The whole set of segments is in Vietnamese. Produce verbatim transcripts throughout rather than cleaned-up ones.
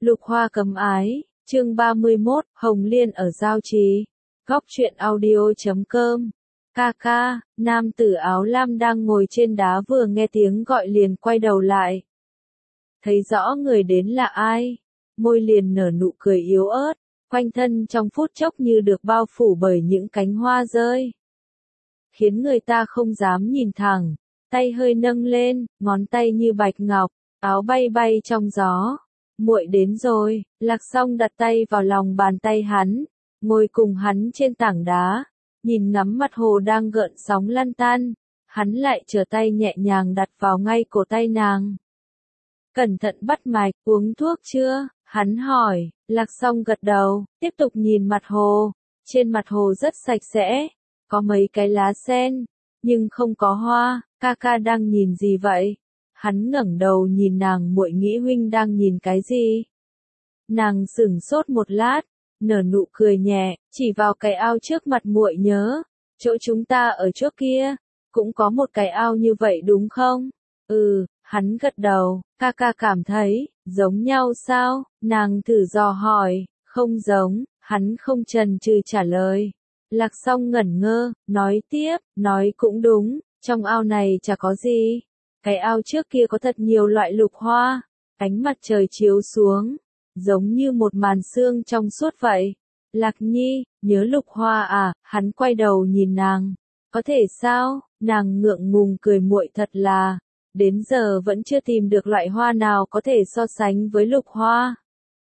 Lục Hoa cấm ái, chương ba mươi mốt, Hồng Liên ở Giao Trì. Góc truyện audio chấm com. Ca ca, nam tử áo lam đang ngồi trên đá vừa nghe tiếng gọi liền quay đầu lại. Thấy rõ người đến là ai, môi liền nở nụ cười yếu ớt, quanh thân trong phút chốc như được bao phủ bởi những cánh hoa rơi. Khiến người ta không dám nhìn thẳng, tay hơi nâng lên, ngón tay như bạch ngọc, áo bay bay trong gió. Muội đến rồi, Lạc Song đặt tay vào lòng bàn tay hắn, ngồi cùng hắn trên tảng đá, nhìn ngắm mặt hồ đang gợn sóng lăn tan, hắn lại trở tay nhẹ nhàng đặt vào ngay cổ tay nàng. Cẩn thận bắt mạch, uống thuốc chưa? Hắn hỏi, Lạc Song gật đầu, tiếp tục nhìn mặt hồ, trên mặt hồ rất sạch sẽ, có mấy cái lá sen, nhưng không có hoa. Ca ca đang nhìn gì vậy? Hắn ngẩng đầu nhìn nàng, muội nghĩ huynh đang nhìn cái gì? Nàng sửng sốt một lát, nở nụ cười nhẹ, chỉ vào cái ao trước mặt muội nhớ, chỗ chúng ta ở trước kia, cũng có một cái ao như vậy đúng không? Ừ, hắn gật đầu, ca ca cảm thấy, giống nhau sao? Nàng thử dò hỏi, không giống, hắn không chần chừ trả lời. Lạc Song ngẩn ngơ, nói tiếp, nói cũng đúng, trong ao này chả có gì. Cái ao trước kia có thật nhiều loại lục hoa, ánh mặt trời chiếu xuống, giống như một màn sương trong suốt vậy. Lạc Nhi, nhớ lục hoa à? Hắn quay đầu nhìn nàng, có thể sao? Nàng ngượng ngùng cười, muội thật là, đến giờ vẫn chưa tìm được loại hoa nào có thể so sánh với lục hoa.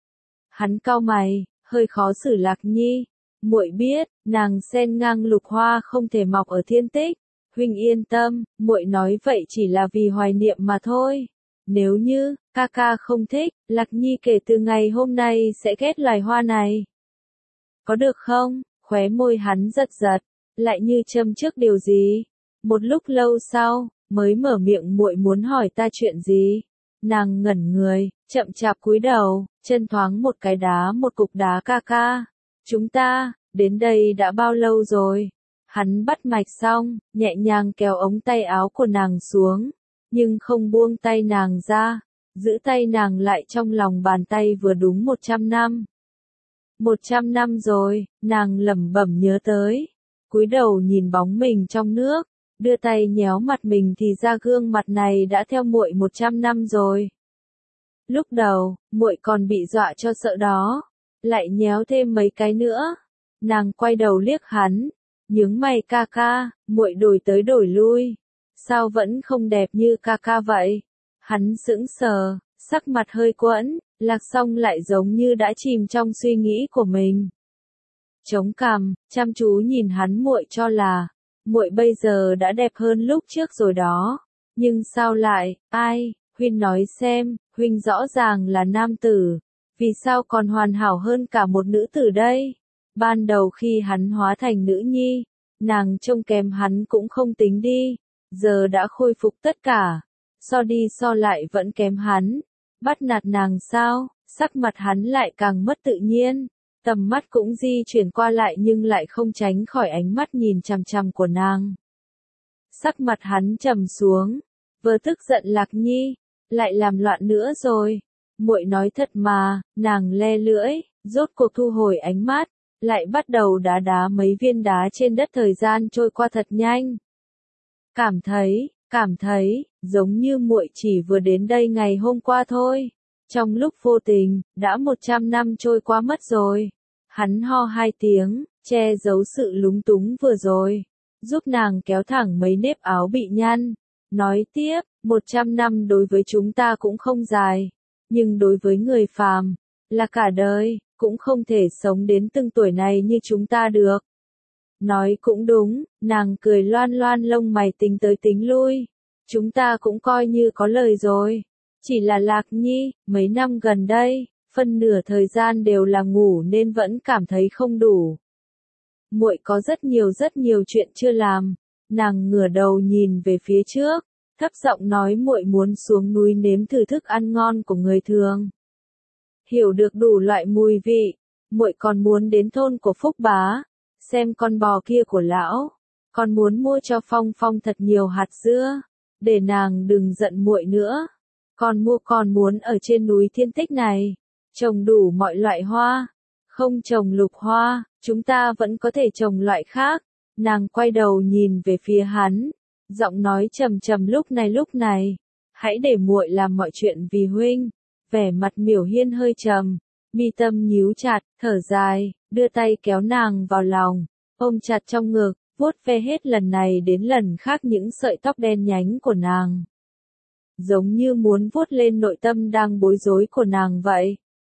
Hắn cau mày, hơi khó xử. Lạc Nhi, muội biết, nàng sen ngang lục hoa không thể mọc ở thiên tích. Huynh yên tâm, muội nói vậy chỉ là vì hoài niệm mà thôi. Nếu như, ca ca không thích, Lạc Nhi kể từ ngày hôm nay sẽ ghét loài hoa này. Có được không? Khóe môi hắn giật giật, lại như châm trước điều gì. Một lúc lâu sau, mới mở miệng, muội muốn hỏi ta chuyện gì? Nàng ngẩn người, chậm chạp cúi đầu, chân thoáng một cái đá một cục đá. Ca ca, chúng ta, đến đây đã bao lâu rồi? Hắn bắt mạch xong, nhẹ nhàng kéo ống tay áo của nàng xuống, nhưng không buông tay nàng ra, giữ tay nàng lại trong lòng bàn tay. Vừa đúng một trăm năm. Một trăm năm rồi, nàng lẩm bẩm nhớ tới, cúi đầu nhìn bóng mình trong nước, đưa tay nhéo mặt mình, thì ra gương mặt này đã theo muội một trăm năm rồi. Lúc đầu, muội còn bị dọa cho sợ đó, lại nhéo thêm mấy cái nữa. Nàng quay đầu liếc hắn, nhướng mày, ca ca, muội đổi tới đổi lui, sao vẫn không đẹp như ca ca vậy? Hắn sững sờ, sắc mặt hơi quẫn. Lạc Song lại giống như đã chìm trong suy nghĩ của mình, chống cằm, chăm chú nhìn hắn. Muội cho là, muội bây giờ đã đẹp hơn lúc trước rồi đó, nhưng sao lại? Ai? Huynh nói xem, huynh rõ ràng là nam tử, vì sao còn hoàn hảo hơn cả một nữ tử đây? Ban đầu khi hắn hóa thành nữ nhi, nàng trông kém hắn cũng không tính đi, giờ đã khôi phục tất cả, so đi so lại vẫn kém hắn. Bắt nạt nàng sao? Sắc mặt hắn lại càng mất tự nhiên, tầm mắt cũng di chuyển qua lại nhưng lại không tránh khỏi ánh mắt nhìn chằm chằm của nàng. Sắc mặt hắn trầm xuống, vừa tức giận. Lạc Nhi, lại làm loạn nữa rồi. Muội nói thật mà. Nàng le lưỡi, rốt cuộc thu hồi ánh mắt, lại bắt đầu đá đá mấy viên đá trên đất. Thời gian trôi qua thật nhanh. Cảm thấy, cảm thấy, giống như muội chỉ vừa đến đây ngày hôm qua thôi. Trong lúc vô tình, đã một trăm năm trôi qua mất rồi. Hắn ho hai tiếng, che giấu sự lúng túng vừa rồi, giúp nàng kéo thẳng mấy nếp áo bị nhăn. Nói tiếp, một trăm năm đối với chúng ta cũng không dài, nhưng đối với người phàm, là cả đời, cũng không thể sống đến từng tuổi này như chúng ta được. Nói cũng đúng, nàng cười loan loan lông mày, tính tới tính lui. Chúng ta cũng coi như có lời rồi. Chỉ là Lạc Nhi, mấy năm gần đây, phân nửa thời gian đều là ngủ nên vẫn cảm thấy không đủ. Muội có rất nhiều rất nhiều chuyện chưa làm. Nàng ngửa đầu nhìn về phía trước, thấp giọng nói, muội muốn xuống núi nếm thử thức ăn ngon của người thường, hiểu được đủ loại mùi vị. Muội còn muốn đến thôn của Phúc Bá, xem con bò kia của lão, còn muốn mua cho Phong Phong thật nhiều hạt dưa, để nàng đừng giận muội nữa. Còn mua còn muốn ở trên núi Thiên Tích này, Trồng đủ mọi loại hoa. Không trồng lục hoa, chúng ta vẫn có thể trồng loại khác. Nàng quay đầu nhìn về phía hắn, giọng nói trầm trầm lúc này lúc này. Hãy để muội làm mọi chuyện vì huynh. Vẻ mặt Miểu Hiên hơi trầm, mi tâm nhíu chặt, thở dài, đưa tay kéo nàng vào lòng, ôm chặt trong ngực, vuốt ve hết lần này đến lần khác những sợi tóc đen nhánh của nàng. Giống như muốn vuốt lên nội tâm đang bối rối của nàng vậy.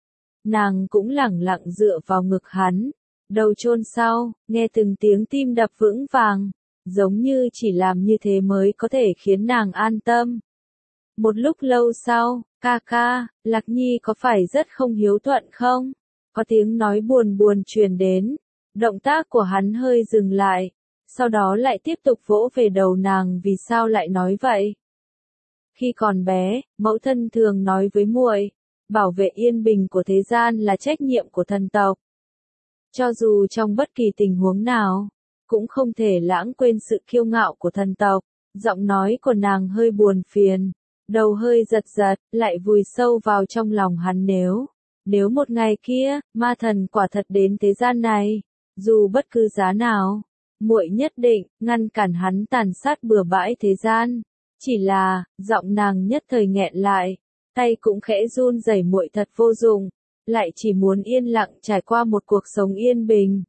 Nàng cũng lẳng lặng dựa vào ngực hắn, đầu chôn sau, nghe từng tiếng tim đập vững vàng, giống như chỉ làm như thế mới có thể khiến nàng an tâm. Một lúc lâu sau, ca ca, Lạc Nhi có phải rất không hiếu thuận không? Có tiếng nói buồn buồn truyền đến, động tác của hắn hơi dừng lại, sau đó lại tiếp tục vỗ về đầu nàng. Vì sao lại nói vậy? Khi còn bé, mẫu thân thường nói với muội, bảo vệ yên bình của thế gian là trách nhiệm của thần tộc. Cho dù trong bất kỳ tình huống nào, cũng không thể lãng quên sự kiêu ngạo của thần tộc. Giọng nói của nàng hơi buồn phiền, đầu hơi giật giật, lại vùi sâu vào trong lòng hắn. Nếu, nếu một ngày kia, ma thần quả thật đến thế gian này, dù bất cứ giá nào, muội nhất định ngăn cản hắn tàn sát bừa bãi thế gian. Chỉ là, giọng nàng nhất thời nghẹn lại, tay cũng khẽ run rẩy. Muội thật vô dụng, lại chỉ muốn yên lặng trải qua một cuộc sống yên bình.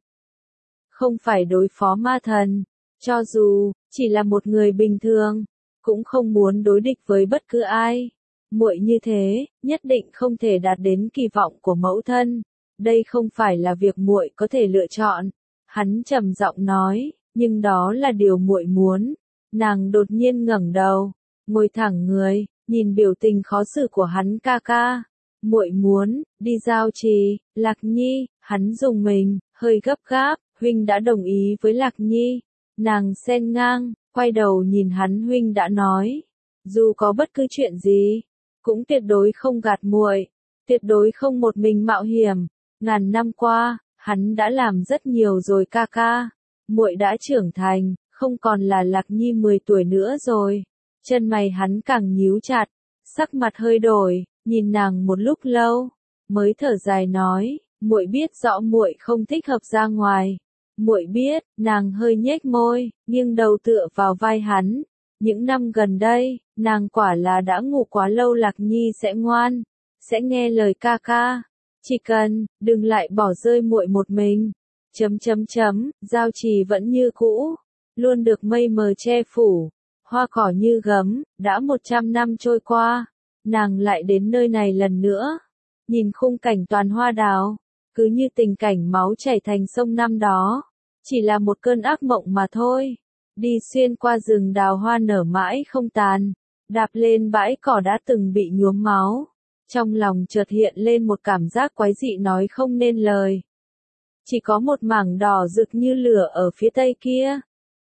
Không phải đối phó ma thần, cho dù chỉ là một người bình thường, cũng không muốn đối địch với bất cứ ai. Muội như thế, nhất định không thể đạt đến kỳ vọng của mẫu thân. Đây không phải là việc muội có thể lựa chọn. Hắn trầm giọng nói, nhưng đó là điều muội muốn. Nàng đột nhiên ngẩng đầu, ngồi thẳng người, nhìn biểu tình khó xử của hắn. Ca ca, muội muốn đi giao trì. Lạc Nhi, hắn dùng mình, hơi gấp gáp, huynh đã đồng ý với Lạc Nhi. Nàng xen ngang, quay đầu nhìn hắn. Huynh đã nói, dù có bất cứ chuyện gì, cũng tuyệt đối không gạt muội, tuyệt đối không một mình mạo hiểm. Ngàn năm qua, hắn đã làm rất nhiều rồi ca ca. Muội đã trưởng thành, không còn là Lạc Nhi mười tuổi nữa rồi. Chân mày hắn càng nhíu chặt, sắc mặt hơi đổi, nhìn nàng một lúc lâu, mới thở dài nói, muội biết rõ muội không thích hợp ra ngoài. Muội biết. Nàng hơi nhếch môi, nghiêng đầu tựa vào vai hắn. Những năm gần đây, nàng quả là đã ngủ quá lâu. Lạc Nhi sẽ ngoan, sẽ nghe lời ca ca. Chỉ cần đừng lại bỏ rơi muội một mình. Chấm chấm chấm, giao trì vẫn như cũ, luôn được mây mờ che phủ, hoa cỏ như gấm. Đã một trăm năm trôi qua, nàng lại đến nơi này lần nữa, nhìn khung cảnh toàn hoa đào, cứ như tình cảnh máu chảy thành sông năm đó, chỉ là một cơn ác mộng mà thôi. Đi xuyên qua rừng đào hoa nở mãi không tàn, đạp lên bãi cỏ đã từng bị nhuốm máu, trong lòng chợt hiện lên một cảm giác quái dị nói không nên lời. Chỉ có một mảng đỏ rực như lửa ở phía tây kia,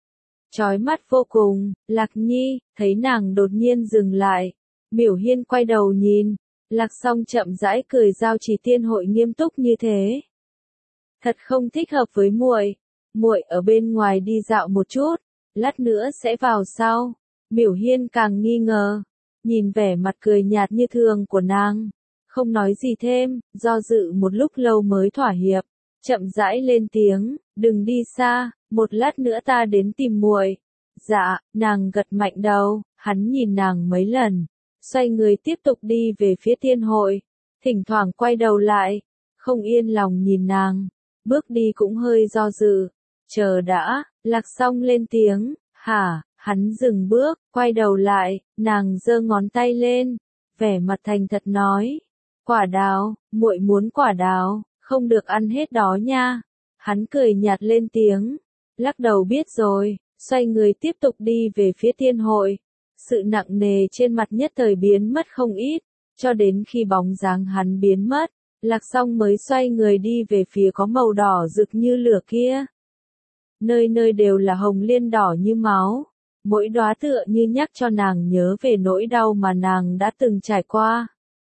chói mắt vô cùng. Lạc Nhi, thấy nàng đột nhiên dừng lại, Miểu Hiên quay đầu nhìn, Lạc Song chậm rãi cười. Giao trì tiên hội nghiêm túc như thế, thật không thích hợp với muội. Muội ở bên ngoài đi dạo một chút, lát nữa sẽ vào sau. Miểu Hiên càng nghi ngờ, nhìn vẻ mặt cười nhạt như thường của nàng, không nói gì thêm, do dự một lúc lâu mới thỏa hiệp, chậm rãi lên tiếng, đừng đi xa, một lát nữa ta đến tìm muội. Dạ. Nàng gật mạnh đầu. Hắn nhìn nàng mấy lần, xoay người tiếp tục đi về phía tiên hội, thỉnh thoảng quay đầu lại, không yên lòng nhìn nàng, bước đi cũng hơi do dự. Chờ đã. Lạc Song lên tiếng. Hả? Hắn dừng bước, quay đầu lại, nàng giơ ngón tay lên, vẻ mặt thành thật nói, quả đào, muội muốn quả đào, không được ăn hết đó nha. Hắn cười nhạt lên tiếng, lắc đầu biết rồi, xoay người tiếp tục đi về phía tiên hội. Sự nặng nề trên mặt nhất thời biến mất không ít, cho đến khi bóng dáng hắn biến mất, Lạc Song mới xoay người đi về phía có màu đỏ rực như lửa kia. Nơi nơi đều là hồng liên đỏ như máu, mỗi đóa tựa như nhắc cho nàng nhớ về nỗi đau mà nàng đã từng trải qua.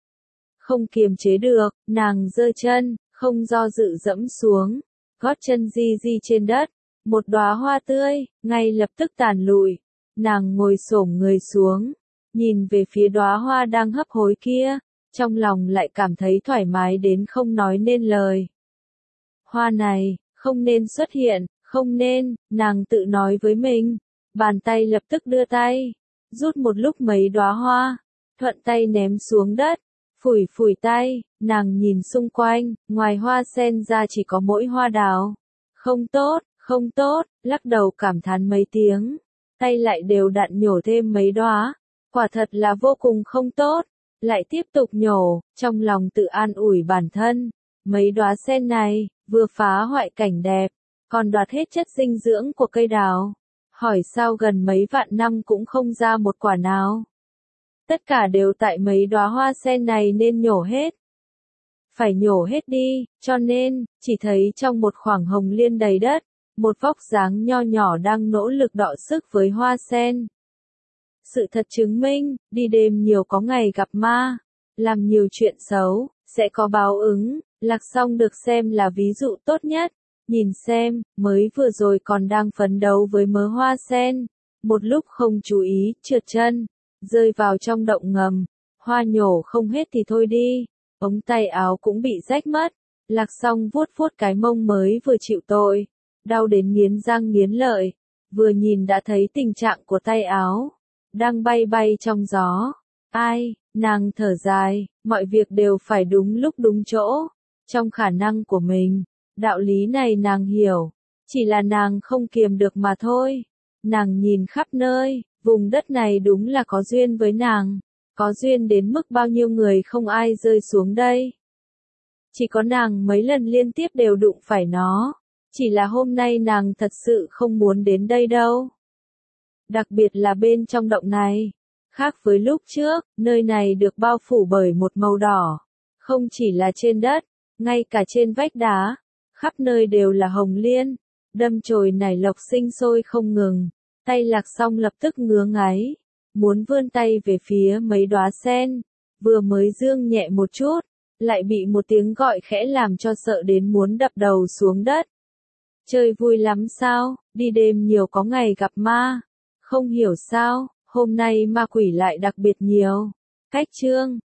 Không kiềm chế được, nàng giơ chân, không do dự dẫm xuống, gót chân di di trên đất, một đóa hoa tươi, ngay lập tức tàn lụi. Nàng ngồi xổm người xuống, nhìn về phía đóa hoa đang hấp hối kia, trong lòng lại cảm thấy thoải mái đến không nói nên lời. Hoa này, không nên xuất hiện, không nên, nàng tự nói với mình. Bàn tay lập tức đưa tay, rút một lúc mấy đóa hoa, thuận tay ném xuống đất, phủi phủi tay, nàng nhìn xung quanh, ngoài hoa sen ra chỉ có mỗi hoa đào. Không tốt, không tốt, lắc đầu cảm thán mấy tiếng, tay lại đều đặn nhổ thêm mấy đóa, quả thật là vô cùng không tốt, lại tiếp tục nhổ, trong lòng tự an ủi bản thân, mấy đóa sen này, vừa phá hoại cảnh đẹp, còn đoạt hết chất dinh dưỡng của cây đào. Hỏi sao gần mấy vạn năm cũng không ra một quả nào. Tất cả đều tại mấy đóa hoa sen này nên nhổ hết. Phải nhổ hết đi, cho nên, chỉ thấy trong một khoảng hồng liên đầy đất, một vóc dáng nho nhỏ đang nỗ lực đọ sức với hoa sen. Sự thật chứng minh, đi đêm nhiều có ngày gặp ma, làm nhiều chuyện xấu, sẽ có báo ứng, Lạc Song được xem là ví dụ tốt nhất. Nhìn xem, mới vừa rồi còn đang phấn đấu với mớ hoa sen, một lúc không chú ý, trượt chân, rơi vào trong động ngầm, hoa nhổ không hết thì thôi đi, ống tay áo cũng bị rách mất. Lạc Song vuốt vuốt cái mông mới vừa chịu tội, đau đến nghiến răng nghiến lợi, vừa nhìn đã thấy tình trạng của tay áo, đang bay bay trong gió. Ai, nàng thở dài, mọi việc đều phải đúng lúc đúng chỗ, trong khả năng của mình. Đạo lý này nàng hiểu, chỉ là nàng không kiềm được mà thôi. Nàng nhìn khắp nơi, vùng đất này đúng là có duyên với nàng, có duyên đến mức bao nhiêu người không ai rơi xuống đây. Chỉ có nàng mấy lần liên tiếp đều đụng phải nó, chỉ là hôm nay nàng thật sự không muốn đến đây đâu. Đặc biệt là bên trong động này, khác với lúc trước, nơi này được bao phủ bởi một màu đỏ, không chỉ là trên đất, ngay cả trên vách đá. Khắp nơi đều là hồng liên, đâm chồi nảy lộc sinh sôi không ngừng, tay Lạc Song lập tức ngứa ngáy, muốn vươn tay về phía mấy đóa sen, vừa mới dương nhẹ một chút, lại bị một tiếng gọi khẽ làm cho sợ đến muốn đập đầu xuống đất. Chơi vui lắm sao, đi đêm nhiều có ngày gặp ma, không hiểu sao, hôm nay ma quỷ lại đặc biệt nhiều. Cách chương